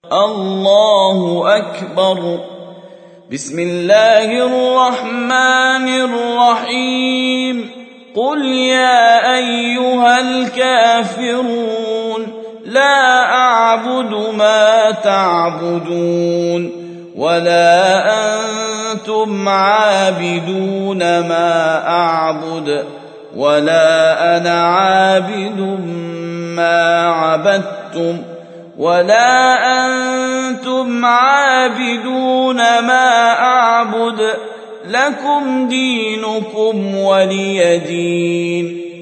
الله أكبر. بسم الله الرحمن الرحيم. قل يا أيها الكافرون لا أعبد ما تعبدون ولا أنتم عابدون ما أعبد ولا أنا عابد ما عبدتم ولا أنتم عابدون ما أعبد لكم دينكم ولي دين.